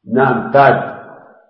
نعم. تاج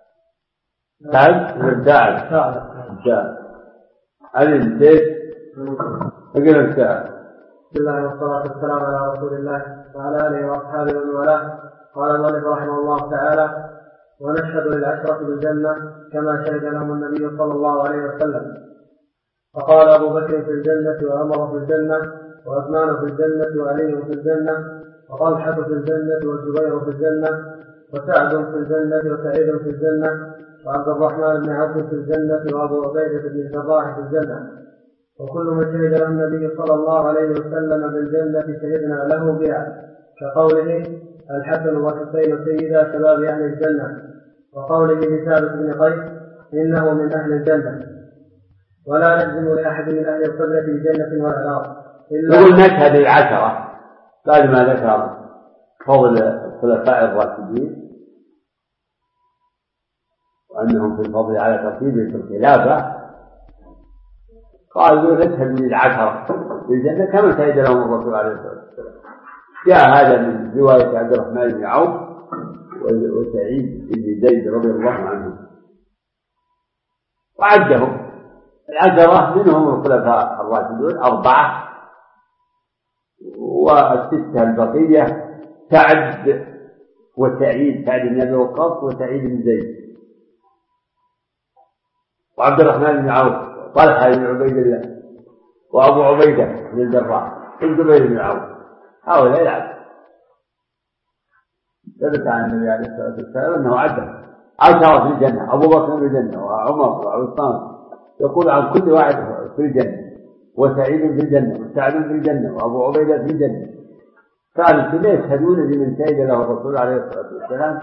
الانتاج أقل التاج. بسم الله والصلاة والسلام على رسول الله وعلى آله وأصحابه ومن والاه. قال المؤلف رحمه الله تعالى: ونشهد للعشرة بالجنة كما شهد لهم النبي صلى الله عليه وسلم. فقال أبو بكر في الجنة، وعمر في الجنة، وعثمان في الجنة، وعلي في الجنة، وطلحة في الجنة، والزبير في الجنة، وسعد في الجنة، وسعيد في الجنة، وعبد الرحمن بن عوف في الجنة، وأبو عبيدة بن الجراح في الجنة. وكل من شهد له النبي صلى الله عليه وسلم بالجنة شهدنا له بها، كقوله: الحسن والحسين سيدا شباب أهل الجنة، وقوله لثابت بن قيس: إنه من أهل الجنة. ولا نجزم لأحد من أهل القبلة بجنة ولا نار نقول نشهد العشرة بعد ما ذكر فضل الخلفاء الراشدين وأنهم في الفضل على ترتيبهم في الخلافة، قالوا نشهد للعشرة بالجنة كما شهد لهم الرسول عليه الصلاة والسلام. جاء هذا من رواية عبد الرحمن بن عوف وسعيد بن زيد رضي الله عنهم، وعدهم العشرة منهم الخلفاء الراشدون 4 والستة البقية سعد وسعيد، سعد بن أبي وقاص وسعيد بن زيد وعبد الرحمن بن عوف، طلحة بن عبيد الله، وأبو عبيدة بن الجراح، والزبير بن عوف. هؤلاء العشرة ثبت عن النبي عليه الصلاة والسلام أنه عدهم 10 في الجنة: أبو بكر في الجنة، وعمر، وعثمان، يقول عن كل واحد في الجنة، وسعيد في الجنة، وسعد في الجنة، وأبو عبيدة في الجنة. كانوا كلهم يشهدون بمن شهد له الرسول عليه الصلاة والسلام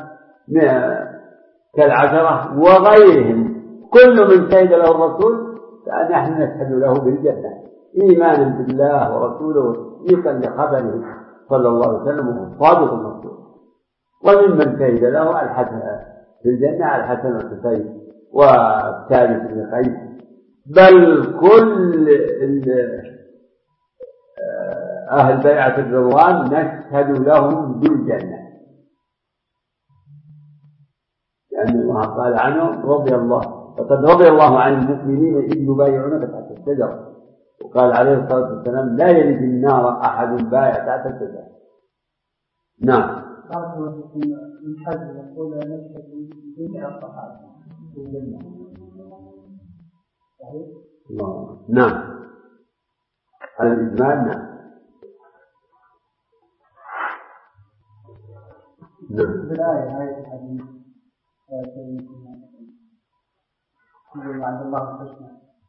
كالعشرة وغيرهم. كل من شهد له الرسول فنحن نشهد له بالجنة إيمانا بالله ورسوله وتصديقا لخبره صلى الله عليه وسلم وهو صادق المصدوق. وممن شهد له الحسن في الجنة الحسن والحسين والثالث بن قيس، بل كل أهل بيعة الرضوان نشهد لهم بالجنة، لأن الله قال عنهم: وقد رضي الله عن المؤمنين إذ يبايعونك تحت الشجرة. وقال عليه الصلاة والسلام: لا يلج النار أحد بايع تحت الشجرة. نعم. من حج يقول نشهد بجميع الصحابة بالجنة. صحيح؟ نعم، على الإجمال. نعم. بالآية آية الحديث عند الله الحسنى.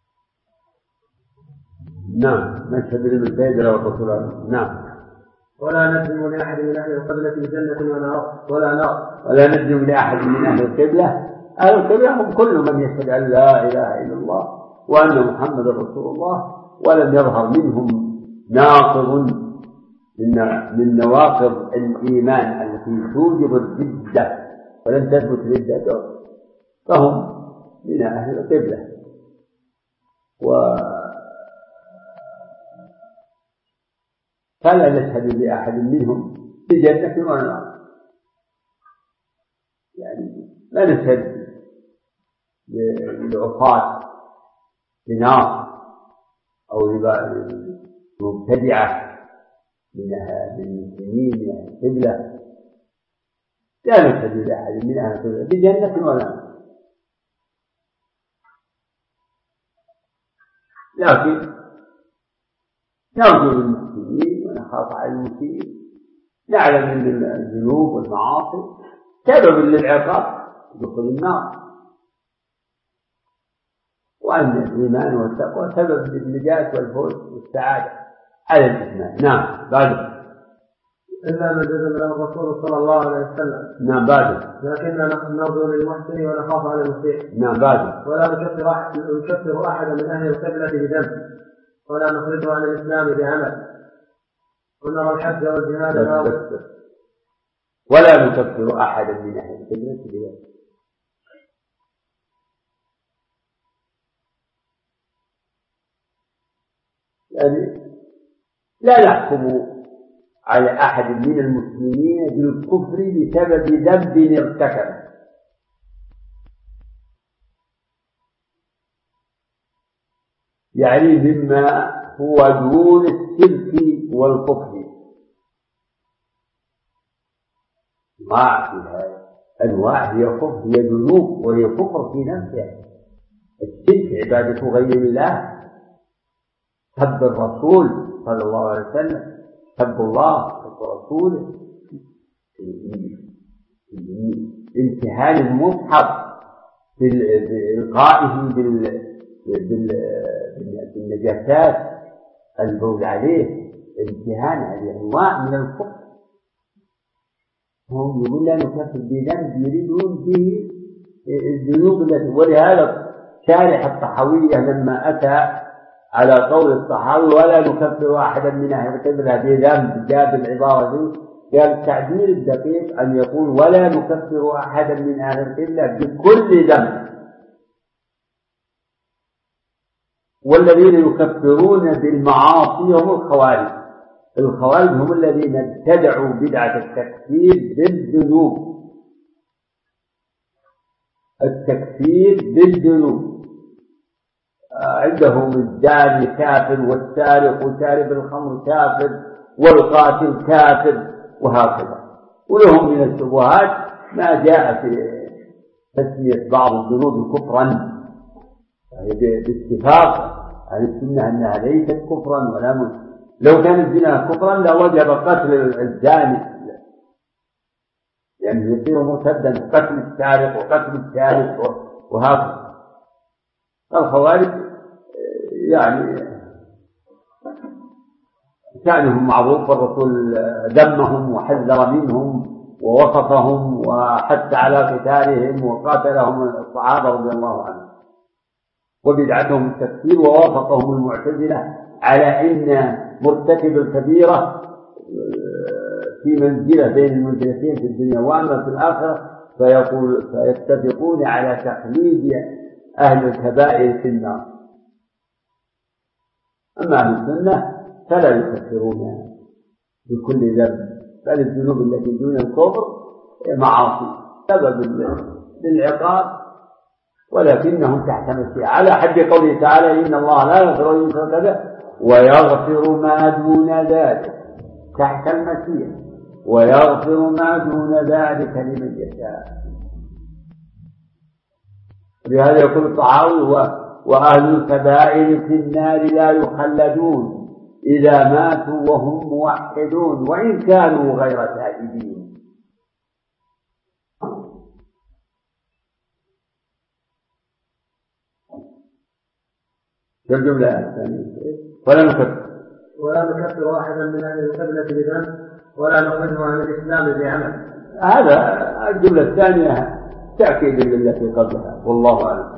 نعم، نشهد بالسيد له الرسول. نعم. ولا نجزم لأحد من أهل القبلة بجنة ولا نار. ولا نجزم لأحد من أهل القبلة. أهل القبلة هم كل من يشهد أن لا إله إلا الله وأن محمد رسول الله، ولم يظهر منهم ناقض من نواقض الإيمان التي توجب الردة ولم تثبت ردته، فهم من أهل القبلة. فلا نشهد لأحد منهم بجنة ولا نار، يعني لا نشهد للعصاة بنار أو لمبتدعة من المسلمين من أهل القبلة. لا نشهد لأحد من أهل القبلة بجنة ولا نار، لكن نرجو للمسلمين ونخاف على المسلمين. نعلم أن الذنوب والمعاصي سبب للعقاب دخول النار، وأن الإيمان والتقوى سبب للنجاة والفوز والسعادة على الإسلام. نعم. بعد إلا ما جزم له الرسول صلى الله عليه وسلم. نعم. بعد لكننا نرجو للمحسن ونخاف على المسيء. نعم. بعد ولا نكفر أحدا من أهل القبلة بذنب، ولا نخرجه عن الإسلام بعمل، ونرى الحج والجهاد ولا نكفر أحدا من أهل القبلة بذنب. يعني لا نحكم على أحد من المسلمين بالكفر بسبب ذنب ارتكبه، يعني مما هو دون الشرك والكفر، ما فيها أنواع، هي ذنوب وهي كفر في نفسها. الشرك عبادة غير الله، سب الرسول صلى الله عليه وسلم، سب الله سب رسوله، امتهان المصحف بإلقائه بالنجاسات البول عليه، امتهان هذه أنواع من الكفر. هم يقول لا نكفر بذنب يريدون به الذنوب التي، ولهذا شارح الطحاوية لما أتى على قول الطحاوي ولا نكفر أحدا من أهل القبلة بذنب، جاب العبارة دي، قال التعبير الدقيق أن يقول ولا نكفر أحدا من أهل القبلة بكل ذنب. والذين يكفرون بالمعاصي هم الخوارج. الخوارج هم الذين ابتدعوا بدعة التكفير بالذنوب، التكفير بالذنوب. عندهم الزاني كافر، والسارق وشارب الخمر كافر، والقاتل كافر، وهكذا. ولهم من الشبهات ما جاء في تسمية بعض الذنوب كفرا، باتفاق عن السنة أنها ليست كفرا ولا مشركا. لو كان الزنا كفرا لوجب قتل الزاني، يعني يصير مرتدا، قتل السارق وقتل الشارب وهكذا. الخوارج يعني شأنهم معروف، والرسول ذمهم وحذر منهم ووصفهم وحث على قتالهم وقاتلهم الصحابة رضي الله عنهم. وبدعتهم التكفير، ووافقهم المعتزلة على أن مرتكب الكبيرة في منزلة بين المنزلتين في الدنيا، وأما في الآخرة فيتفقون على تخليد أهل الكبائر في النار. أما أهل السنة فلا يكفرون بكل ذنب، بل الذنوب التي دون الكفر معاصي سبب للعقاب، ولكنهم تحت مشيئة، على حد قوله تعالى إن الله لا يغفر أن يشرك به ويغفر ما دون ذلك، تحت المشيئة، ويغفر ما دون ذلك لمن يشاء. لهذا يقول الطحاوي وأهل الكبائر في النار لا يخلدون إذا ماتوا وهم موحدون وإن كانوا غير تائبين. الجملة الثانية ولا نكفر واحدا من أهل القبلة بذنب ولا نخرجه عن الإسلام بعمل. هذا الجملة الثانية تأكيد للتي قبلها، والله أعلم.